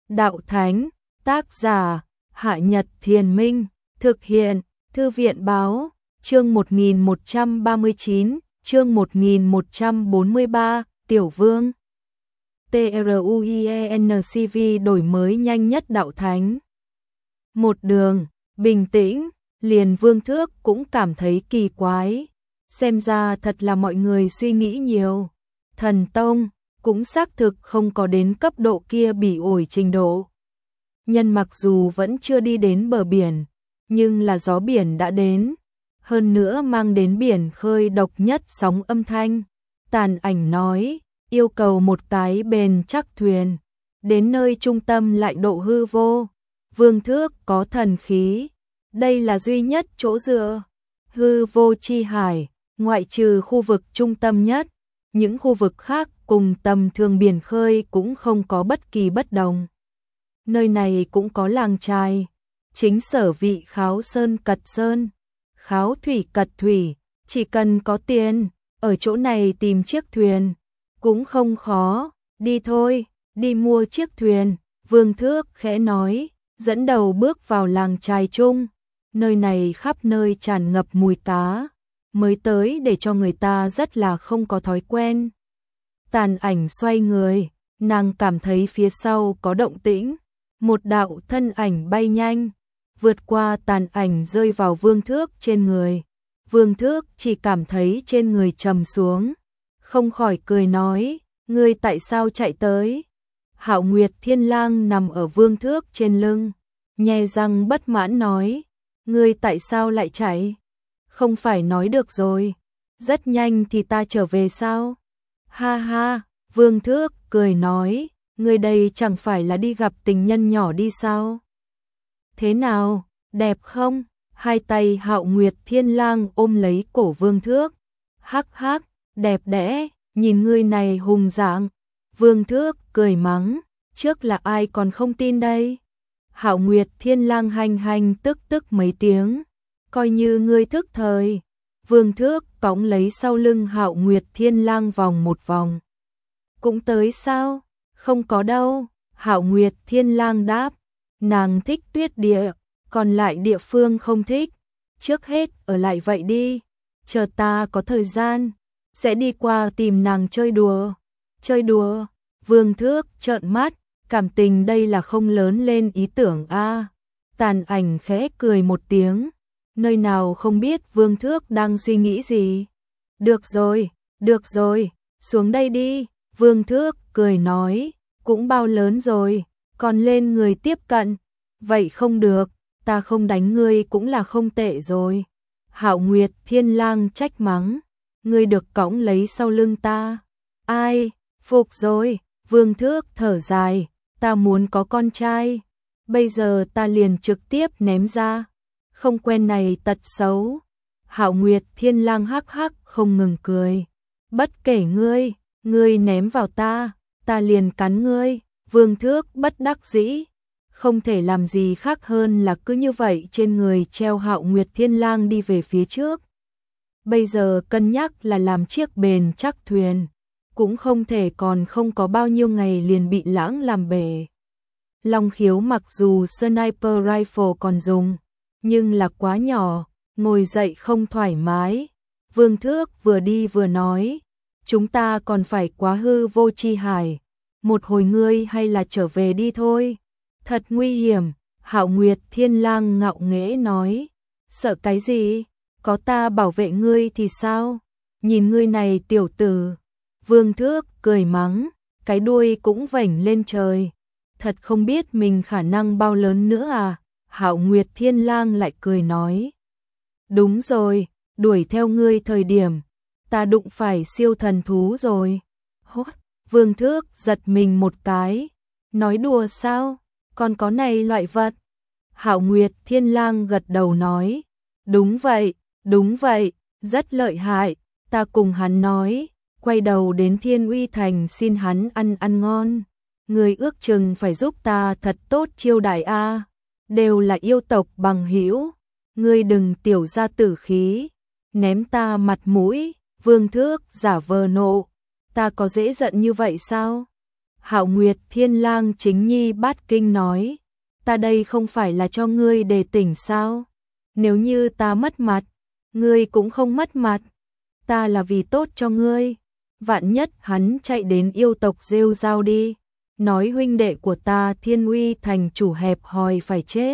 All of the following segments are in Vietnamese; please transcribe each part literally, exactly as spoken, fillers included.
đạo thánh, tác giả, Hạ Nhật Thiền Minh, thực hiện, Thư viện báo, chương một nghìn một trăm ba mươi chín, chương một nghìn một trăm bốn mươi ba, Tiểu Vương. TRUIENCV đổi mới nhanh nhất đạo thánh. Một đường, bình tĩnh, liền Vương Thước cũng cảm thấy kỳ quái. Xem ra thật là mọi người suy nghĩ nhiều. Thần Tông cũng xác thực không có đến cấp độ kia bỉ ổi trình độ. Nhân mặc dù vẫn chưa đi đến bờ biển, nhưng là gió biển đã đến. Hơn nữa mang đến biển khơi độc nhất sóng âm thanh. Tàn Ảnh nói, yêu cầu một cái bền chắc thuyền. Đến nơi trung tâm lại độ hư vô. Vương Thước có thần khí. Đây là duy nhất chỗ dựa. Hư vô chi hải, ngoại trừ khu vực trung tâm nhất. Những khu vực khác cùng tầm thường biển khơi cũng không có bất kỳ bất đồng. Nơi này cũng có làng trài. Chính sở vị kháo sơn cật sơn. Kháo thủy cật thủy. Chỉ cần có tiền, ở chỗ này tìm chiếc thuyền. Cũng không khó. Đi thôi, đi mua chiếc thuyền. Vương Thước khẽ nói, dẫn đầu bước vào làng trài chung. Nơi này khắp nơi tràn ngập mùi cá. Mới tới để cho người ta rất là không có thói quen. Tàn Ảnh xoay người, nàng cảm thấy phía sau có động tĩnh. Một đạo thân ảnh bay nhanh, vượt qua Tàn Ảnh rơi vào Vương Thước trên người. Vương Thước chỉ cảm thấy trên người trầm xuống, không khỏi cười nói, ngươi tại sao chạy tới? Hạo Nguyệt Thiên Lang nằm ở Vương Thước trên lưng, nhe răng bất mãn nói, ngươi tại sao lại chạy? Không phải nói được rồi, rất nhanh thì ta trở về sao? Ha ha, Vương Thước cười nói, ngươi đây chẳng phải là đi gặp tình nhân nhỏ đi sao? Thế nào, đẹp không? Hai tay Hạo Nguyệt Thiên Lang ôm lấy cổ Vương Thước. Hắc hắc, đẹp đẽ, nhìn ngươi này hùng dạng. Vương Thước cười mắng, trước là ai còn không tin đây? Hạo Nguyệt Thiên Lang hành hành tức tức mấy tiếng, coi như ngươi thức thời. Vương Thước cõng lấy sau lưng Hạo Nguyệt Thiên Lang vòng một vòng. Cũng tới sao? Không có đâu. Hạo Nguyệt Thiên Lang đáp, nàng thích tuyết địa, còn lại địa phương không thích. Trước hết ở lại vậy đi, chờ ta có thời gian, sẽ đi qua tìm nàng chơi đùa. Chơi đùa? Vương Thước trợn mắt, cảm tình đây là không lớn lên ý tưởng a. À. Tàn Ảnh khẽ cười một tiếng, nơi nào không biết Vương Thước đang suy nghĩ gì. Được rồi, được rồi, xuống đây đi. Vương Thước cười nói, cũng bao lớn rồi, còn lên người tiếp cận. Vậy không được, ta không đánh ngươi cũng là không tệ rồi. Hạo Nguyệt Thiên Lang trách mắng, ngươi được cõng lấy sau lưng ta. Ai, phục rồi. Vương Thước thở dài, ta muốn có con trai. Bây giờ ta liền trực tiếp ném ra. Không quen này tật xấu. Hạo Nguyệt Thiên Lang hắc hắc không ngừng cười. Bất kể ngươi, ngươi ném vào ta, ta liền cắn ngươi. Vương Thước bất đắc dĩ, không thể làm gì khác hơn là cứ như vậy trên người treo Hạo Nguyệt Thiên Lang đi về phía trước. Bây giờ cân nhắc là làm chiếc bền chắc thuyền, cũng không thể còn không có bao nhiêu ngày liền bị lãng làm bể. Long Khiếu mặc dù sniper rifle còn dùng, nhưng là quá nhỏ, ngồi dậy không thoải mái. Vương Thước vừa đi vừa nói, chúng ta còn phải quá hư vô chi hải. Một hồi ngươi hay là trở về đi thôi. Thật nguy hiểm. Hạo Nguyệt Thiên Lang ngạo nghễ nói, sợ cái gì? Có ta bảo vệ ngươi thì sao? Nhìn ngươi này tiểu tử. Vương Thước cười mắng, cái đuôi cũng vểnh lên trời. Thật không biết mình khả năng bao lớn nữa à? Hạo Nguyệt Thiên Lang lại cười nói, đúng rồi, đuổi theo ngươi thời điểm, ta đụng phải siêu thần thú rồi. Hốt, Vương Thước giật mình một cái, nói đùa sao? Còn có này loại vật? Hạo Nguyệt Thiên Lang gật đầu nói, đúng vậy, đúng vậy, rất lợi hại. Ta cùng hắn nói, quay đầu đến Thiên Uy Thành xin hắn ăn ăn ngon. Người ước chừng phải giúp ta thật tốt chiêu đãi a. Đều là yêu tộc bằng hữu, ngươi đừng tiểu ra tử khí, ném ta mặt mũi. Vương Thước giả vờ nộ, ta có dễ giận như vậy sao? Hạo Nguyệt Thiên Lang chính nhi bát kinh nói, ta đây không phải là cho ngươi đề tỉnh sao? Nếu như ta mất mặt, ngươi cũng không mất mặt, ta là vì tốt cho ngươi. Vạn nhất hắn chạy đến yêu tộc rêu rao đi, nói huynh đệ của ta Thiên Uy thành chủ hẹp hòi phải chết.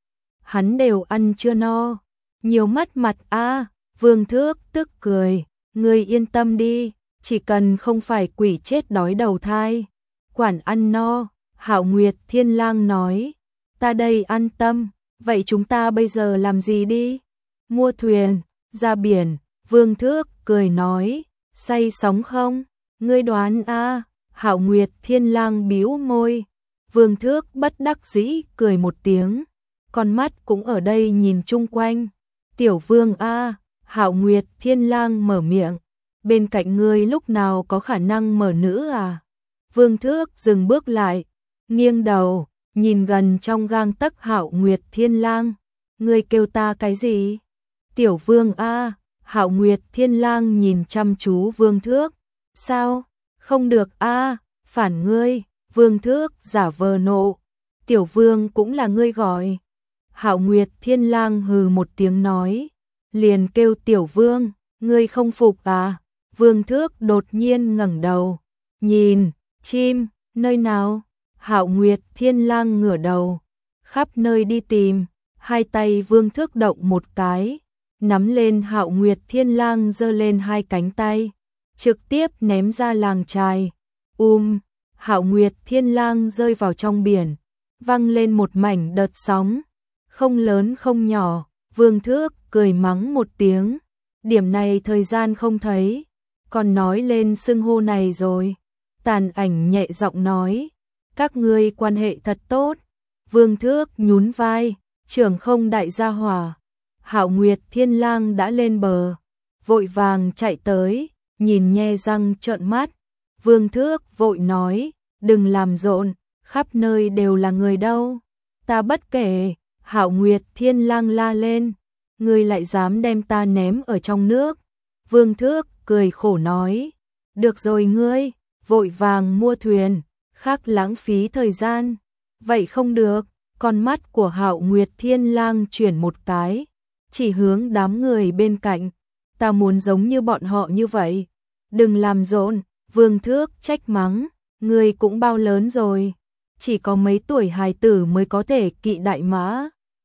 Hắn đều ăn chưa no, nhiều mất mặt a. À, Vương Thước tức cười, ngươi yên tâm đi, chỉ cần không phải quỷ chết đói đầu thai, quản ăn no. Hạo Nguyệt Thiên Lang nói, ta đây an tâm, vậy chúng ta bây giờ làm gì đi? Mua thuyền, ra biển. Vương Thước cười nói, say sóng không? Ngươi đoán a. À, Hạo Nguyệt Thiên Lang bĩu môi. Vương Thước bất đắc dĩ cười một tiếng, con mắt cũng ở đây nhìn chung quanh. Tiểu Vương a. À, Hạo Nguyệt Thiên Lang mở miệng, bên cạnh ngươi lúc nào có khả năng mở nữ à? Vương Thước dừng bước lại, nghiêng đầu, nhìn gần trong gang tấc Hạo Nguyệt Thiên Lang, ngươi kêu ta cái gì? Tiểu Vương a. À, Hạo Nguyệt Thiên Lang nhìn chăm chú Vương Thước, sao? Không được a, à, phản ngươi. Vương Thước giả vờ nộ, Tiểu Vương cũng là ngươi gọi. Hạo Nguyệt Thiên Lang hừ một tiếng nói, liền kêu Tiểu Vương, ngươi không phục à? Vương Thước đột nhiên ngẩng đầu, nhìn, chim, nơi nào? Hạo Nguyệt Thiên Lang ngửa đầu, khắp nơi đi tìm. Hai tay Vương Thước động một cái, nắm lên Hạo Nguyệt Thiên Lang giơ lên hai cánh tay, trực tiếp ném ra làng trài. Um, Hạo Nguyệt Thiên Lang rơi vào trong biển, văng lên một mảnh đợt sóng, không lớn không nhỏ. Vương Thước cười mắng một tiếng, điểm này thời gian không thấy, còn nói lên xưng hô này rồi. Tàn Ảnh nhẹ giọng nói, các ngươi quan hệ thật tốt. Vương Thước nhún vai, trưởng không đại gia hỏa. Hạo Nguyệt Thiên Lang đã lên bờ, vội vàng chạy tới, nhìn nhe răng trợn mắt. Vương Thước vội nói, đừng làm rộn, khắp nơi đều là người đâu. Ta bất kể. Hạo Nguyệt Thiên Lang la lên, ngươi lại dám đem ta ném ở trong nước. Vương Thước cười khổ nói, được rồi ngươi, vội vàng mua thuyền, khác lãng phí thời gian. Vậy không được. Con mắt của Hạo Nguyệt Thiên Lang chuyển một cái, chỉ hướng đám người bên cạnh, ta muốn giống như bọn họ như vậy. Đừng làm rộn. Vương Thước trách mắng, ngươi cũng bao lớn rồi, chỉ có mấy tuổi hài tử mới có thể kỵ đại mã.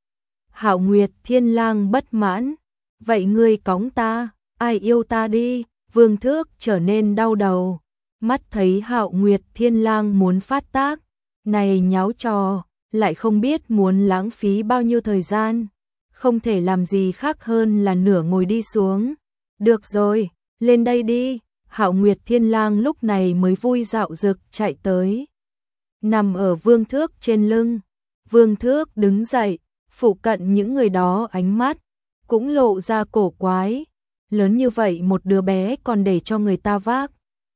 Hạo Nguyệt Thiên Lang bất mãn, vậy ngươi cõng ta, ai yêu ta đi. Vương Thước trở nên đau đầu, mắt thấy Hạo Nguyệt Thiên Lang muốn phát tác, này nháo trò, lại không biết muốn lãng phí bao nhiêu thời gian, không thể làm gì khác hơn là nửa ngồi đi xuống. Được rồi, lên đây đi. Hạo Nguyệt Thiên Lang lúc này mới vui dạo dực chạy tới, nằm ở Vương Thước trên lưng. Vương Thước đứng dậy, phụ cận những người đó ánh mắt cũng lộ ra cổ quái, lớn như vậy một đứa bé còn để cho người ta vác,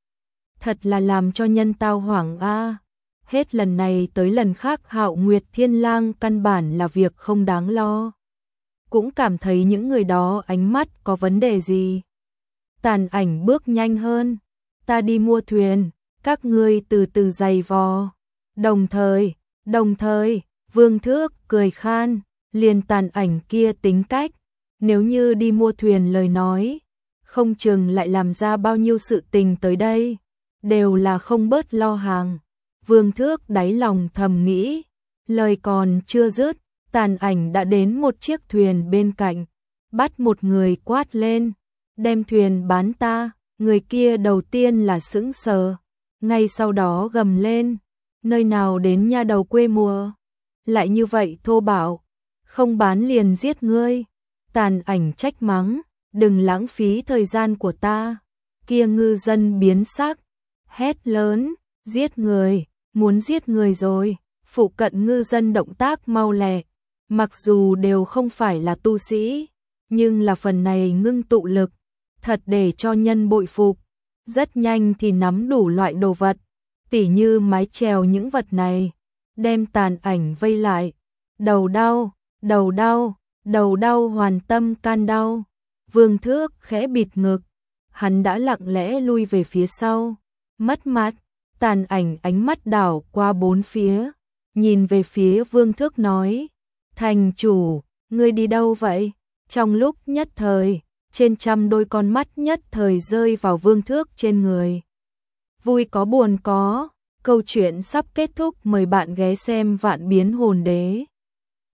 thật là làm cho nhân tao hoảng a. À. Hết lần này tới lần khác Hạo Nguyệt Thiên Lang căn bản là việc không đáng lo, cũng cảm thấy những người đó ánh mắt có vấn đề gì. Tàn Ảnh bước nhanh hơn, ta đi mua thuyền, các ngươi từ từ giày vò. Đồng thời, đồng thời, Vương Thước cười khan, liền Tàn Ảnh kia tính cách, nếu như đi mua thuyền lời nói, không chừng lại làm ra bao nhiêu sự tình tới đây, đều là không bớt lo hàng. Vương Thước đáy lòng thầm nghĩ, lời còn chưa dứt, Tàn Ảnh đã đến một chiếc thuyền bên cạnh, bắt một người quát lên, đem thuyền bán ta. Người kia đầu tiên là sững sờ, ngay sau đó gầm lên, nơi nào đến nha đầu quê mùa, lại như vậy thô bạo, không bán liền giết ngươi. Tàn Ảnh trách mắng, đừng lãng phí thời gian của ta. Kia ngư dân biến sắc, hét lớn, giết người, muốn giết người rồi. Phụ cận ngư dân động tác mau lẹ, mặc dù đều không phải là tu sĩ, nhưng là phần này ngưng tụ lực, thật để cho nhân bội phục. Rất nhanh thì nắm đủ loại đồ vật, tỉ như mái chèo những vật này, đem Tàn Ảnh vây lại. Đầu đau, đầu đau, đầu đau hoàn tâm can đau. Vương Thước khẽ bịt ngực, hắn đã lặng lẽ lui về phía sau, mất mặt. tàn ảnh ánh mắt đảo qua bốn phía, nhìn về phía Vương Thước nói, thành chủ, ngươi đi đâu vậy? Trong lúc nhất thời, trên trăm đôi con mắt nhất thời rơi vào Vương Thước trên người. Vui có buồn có, câu chuyện sắp kết thúc, mời bạn ghé xem Vạn Biến Hồn Đế.